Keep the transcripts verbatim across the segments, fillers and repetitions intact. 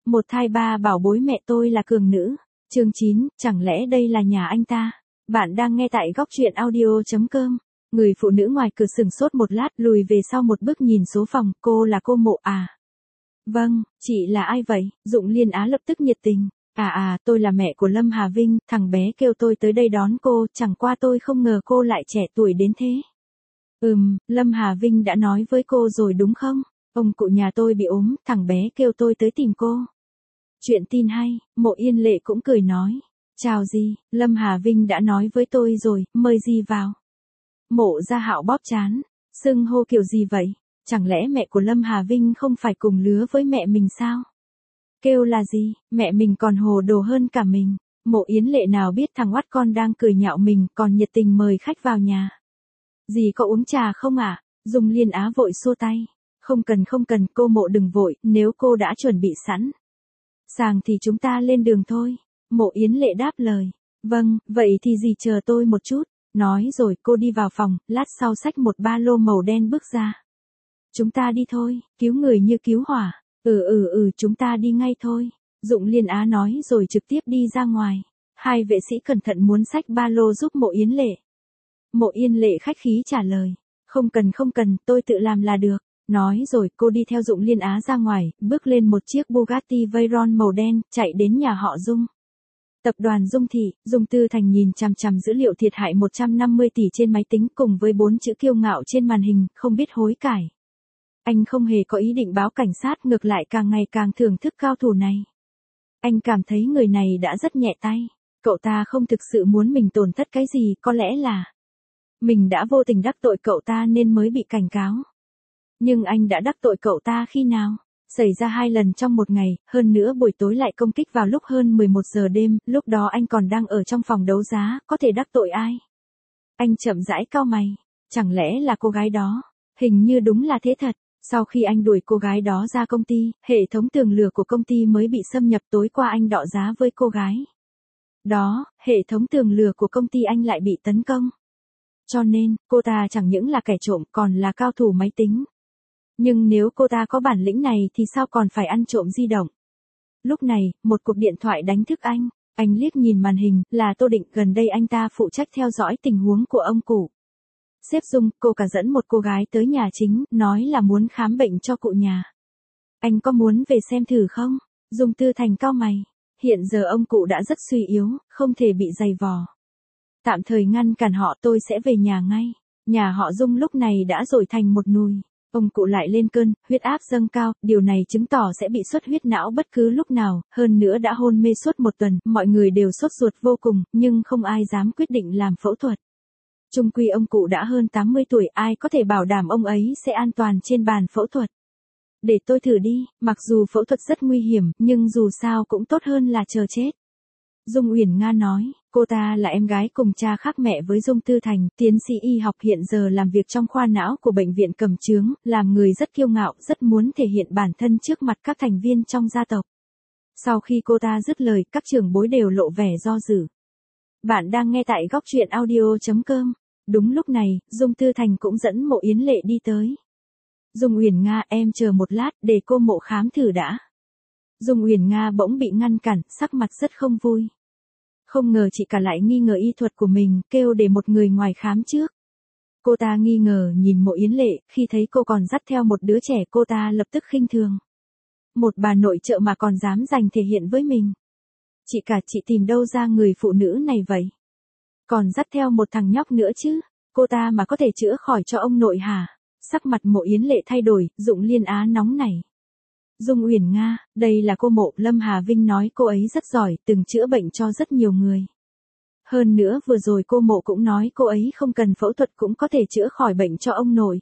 Một thai ba bảo bối mẹ tôi là cường nữ. Chương chín, chẳng lẽ đây là nhà anh ta? Bạn đang nghe tại góc truyện audio.com. Người phụ nữ ngoài cửa sửng sốt một lát, lùi về sau một bước nhìn số phòng, cô là cô Mộ à? Vâng, chị là ai vậy? Dụng Liên Á lập tức nhiệt tình. À à, tôi là mẹ của Lâm Hà Vinh, thằng bé kêu tôi tới đây đón cô, chẳng qua tôi không ngờ cô lại trẻ tuổi đến thế. Ừm, Lâm Hà Vinh đã nói với cô rồi đúng không? Ông cụ nhà tôi bị ốm, thằng bé kêu tôi tới tìm cô. Chuyện tin hay, Mộ Yên Lệ cũng cười nói. Chào gì, Lâm Hà Vinh đã nói với tôi rồi, mời gì vào. Mộ Gia Hạo bóp trán, xưng hô kiểu gì vậy? Chẳng lẽ mẹ của Lâm Hà Vinh không phải cùng lứa với mẹ mình sao? Kêu là gì, mẹ mình còn hồ đồ hơn cả mình. Mộ Yến Lệ nào biết thằng oắt con đang cười nhạo mình còn nhiệt tình mời khách vào nhà. Dì có uống trà không ạ? À? Dung Liên Á vội xua tay. Không cần không cần, cô Mộ đừng vội, nếu cô đã chuẩn bị sẵn sàng thì chúng ta lên đường thôi. Mộ Yến Lệ đáp lời. Vâng, vậy thì dì chờ tôi một chút. Nói rồi cô đi vào phòng, lát sau xách một ba lô màu đen bước ra. Chúng ta đi thôi, cứu người như cứu hỏa. Ừ ừ ừ chúng ta đi ngay thôi. Dụng Liên Á nói rồi trực tiếp đi ra ngoài. Hai vệ sĩ cẩn thận muốn xách ba lô giúp Mộ Yến Lệ. Mộ Yên Lệ khách khí trả lời. Không cần không cần, tôi tự làm là được. Nói rồi cô đi theo Dụng Liên Á ra ngoài, bước lên một chiếc Bugatti Veyron màu đen, chạy đến nhà họ Dung. Tập đoàn Dung Thị, Dung Tư Thành nhìn chằm chằm dữ liệu thiệt hại một trăm năm mươi tỷ trên máy tính cùng với bốn chữ kiêu ngạo trên màn hình, không biết hối cải. Anh không hề có ý định báo cảnh sát, ngược lại càng ngày càng thưởng thức cao thủ này. Anh cảm thấy người này đã rất nhẹ tay. Cậu ta không thực sự muốn mình tổn thất cái gì, có lẽ là mình đã vô tình đắc tội cậu ta nên mới bị cảnh cáo. Nhưng anh đã đắc tội cậu ta khi nào? Xảy ra hai lần trong một ngày, hơn nữa buổi tối lại công kích vào lúc hơn mười một giờ đêm, lúc đó anh còn đang ở trong phòng đấu giá, có thể đắc tội ai? Anh chậm rãi cau mày, chẳng lẽ là cô gái đó? Hình như đúng là thế thật. Sau khi anh đuổi cô gái đó ra công ty, hệ thống tường lửa của công ty mới bị xâm nhập, tối qua anh đọ giá với cô gái đó, hệ thống tường lửa của công ty anh lại bị tấn công. Cho nên, cô ta chẳng những là kẻ trộm còn là cao thủ máy tính. Nhưng nếu cô ta có bản lĩnh này thì sao còn phải ăn trộm di động? Lúc này, một cuộc điện thoại đánh thức anh. Anh liếc nhìn màn hình, là Tô Định, gần đây anh ta phụ trách theo dõi tình huống của ông cụ. Sếp Dung, cô cả dẫn một cô gái tới nhà chính, nói là muốn khám bệnh cho cụ nhà. Anh có muốn về xem thử không? Dung Tư Thành cau mày. Hiện giờ ông cụ đã rất suy yếu, không thể bị giày vò. Tạm thời ngăn cản họ, tôi sẽ về nhà ngay. Nhà họ Dung lúc này đã dội thành một nùi. Ông cụ lại lên cơn, huyết áp dâng cao, điều này chứng tỏ sẽ bị xuất huyết não bất cứ lúc nào, hơn nữa đã hôn mê suốt một tuần, mọi người đều sốt ruột vô cùng, nhưng không ai dám quyết định làm phẫu thuật. Chung quy ông cụ đã hơn tám mươi tuổi, ai có thể bảo đảm ông ấy sẽ an toàn trên bàn phẫu thuật. Để tôi thử đi, mặc dù phẫu thuật rất nguy hiểm, nhưng dù sao cũng tốt hơn là chờ chết. Dung Uyển Nga nói, cô ta là em gái cùng cha khác mẹ với Dung Tư Thành, tiến sĩ y học hiện giờ làm việc trong khoa não của bệnh viện Cẩm Chướng, làm người rất kiêu ngạo, rất muốn thể hiện bản thân trước mặt các thành viên trong gia tộc. Sau khi cô ta dứt lời, các trưởng bối đều lộ vẻ do dự. Bạn đang nghe tại góc truyện audio.com. Đúng lúc này, Dung Tư Thành cũng dẫn Mộ Yến Lệ đi tới. Dung Uyển Nga, em chờ một lát, để cô Mộ khám thử đã. Dung Uyển Nga bỗng bị ngăn cản, sắc mặt rất không vui. Không ngờ chị cả lại nghi ngờ y thuật của mình, kêu để một người ngoài khám trước. Cô ta nghi ngờ nhìn Mộ Yến Lệ, khi thấy cô còn dắt theo một đứa trẻ cô ta lập tức khinh thường. Một bà nội trợ mà còn dám giành thể hiện với mình. Chị cả, chị tìm đâu ra người phụ nữ này vậy? Còn dắt theo một thằng nhóc nữa chứ, cô ta mà có thể chữa khỏi cho ông nội hả? Sắc mặt Mộ Yến Lệ thay đổi, Dụng Liên Á nóng nảy. Dung Uyển Nga, đây là cô Mộ, Lâm Hà Vinh nói cô ấy rất giỏi, từng chữa bệnh cho rất nhiều người. Hơn nữa vừa rồi cô Mộ cũng nói cô ấy không cần phẫu thuật cũng có thể chữa khỏi bệnh cho ông nội.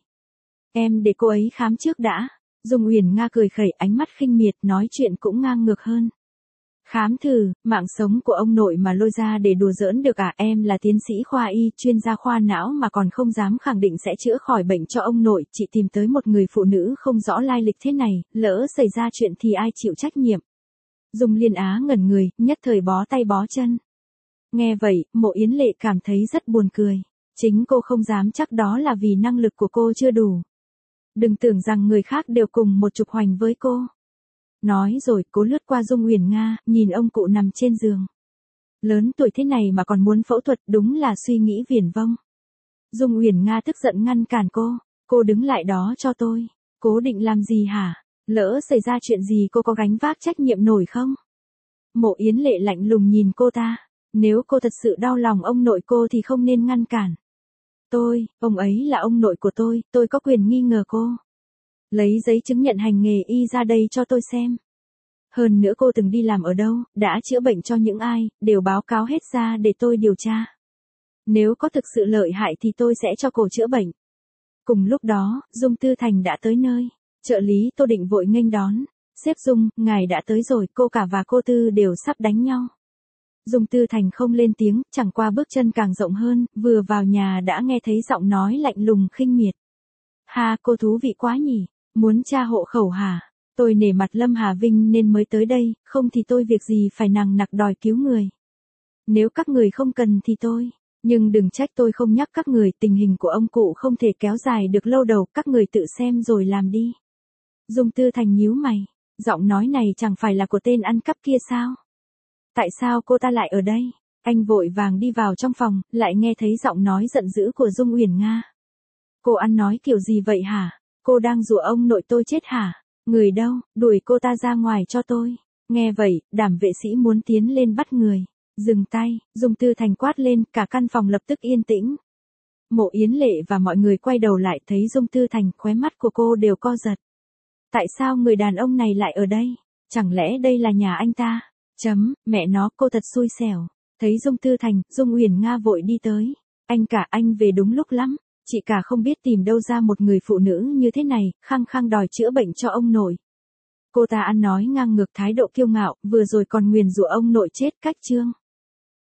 Em để cô ấy khám trước đã. Dung Uyển Nga cười khẩy, ánh mắt khinh miệt, nói chuyện cũng ngang ngược hơn. Khám thử, mạng sống của ông nội mà lôi ra để đùa giỡn được à? Em là tiến sĩ khoa y, chuyên gia khoa não mà còn không dám khẳng định sẽ chữa khỏi bệnh cho ông nội. Chị tìm tới một người phụ nữ không rõ lai lịch thế này, lỡ xảy ra chuyện thì ai chịu trách nhiệm? Dung Liên Á ngẩn người, nhất thời bó tay bó chân. Nghe vậy, Mộ Yến Lệ cảm thấy rất buồn cười. Chính cô không dám chắc đó là vì năng lực của cô chưa đủ. Đừng tưởng rằng người khác đều cùng một trục hoành với cô. Nói rồi, cố lướt qua Dung Uyển Nga, nhìn ông cụ nằm trên giường. Lớn tuổi thế này mà còn muốn phẫu thuật, đúng là suy nghĩ viển vông. Dung Uyển Nga tức giận ngăn cản cô, cô đứng lại đó cho tôi. Cố định làm gì hả? Lỡ xảy ra chuyện gì cô có gánh vác trách nhiệm nổi không? Mộ Yến Lệ lạnh lùng nhìn cô ta, nếu cô thật sự đau lòng ông nội cô thì không nên ngăn cản. Tôi, ông ấy là ông nội của tôi, tôi có quyền nghi ngờ cô. Lấy giấy chứng nhận hành nghề y ra đây cho tôi xem. Hơn nữa cô từng đi làm ở đâu, đã chữa bệnh cho những ai, đều báo cáo hết ra để tôi điều tra. Nếu có thực sự lợi hại thì tôi sẽ cho cô chữa bệnh. Cùng lúc đó, Dung Tư Thành đã tới nơi. Trợ lý Tô Định vội nghênh đón. Sếp Dung, ngài đã tới rồi, cô cả và cô Tư đều sắp đánh nhau. Dung Tư Thành không lên tiếng, chẳng qua bước chân càng rộng hơn, vừa vào nhà đã nghe thấy giọng nói lạnh lùng khinh miệt. Ha, cô thú vị quá nhỉ, muốn tra hộ khẩu hả? Tôi nể mặt Lâm Hà Vinh nên mới tới đây, không thì tôi việc gì phải nằng nặc đòi cứu người. Nếu các người không cần thì tôi, nhưng đừng trách tôi không nhắc các người, tình hình của ông cụ không thể kéo dài được lâu đâu, các người tự xem rồi làm đi. Dung Tư Thành nhíu mày, giọng nói này chẳng phải là của tên ăn cắp kia sao? Tại sao cô ta lại ở đây? Anh vội vàng đi vào trong phòng, lại nghe thấy giọng nói giận dữ của Dung Uyển Nga. Cô ăn nói kiểu gì vậy hả? Cô đang dụ ông nội tôi chết hả? Người đâu, đuổi cô ta ra ngoài cho tôi. Nghe vậy, đảm vệ sĩ muốn tiến lên bắt người. Dừng tay, Dung Tư Thành quát lên, cả căn phòng lập tức yên tĩnh. Mộ Yến Lệ và mọi người quay đầu lại thấy Dung Tư Thành, khóe mắt của cô đều co giật. Tại sao người đàn ông này lại ở đây? Chẳng lẽ đây là nhà anh ta? Chấm, mẹ nó, cô thật xui xẻo. Thấy Dung Tư Thành, Dung Uyển Nga vội đi tới. Anh cả, anh về đúng lúc lắm. Chị cả không biết tìm đâu ra một người phụ nữ như thế này, khăng khăng đòi chữa bệnh cho ông nội. Cô ta ăn nói ngang ngược, thái độ kiêu ngạo, vừa rồi còn nguyền rủa ông nội chết cách chương.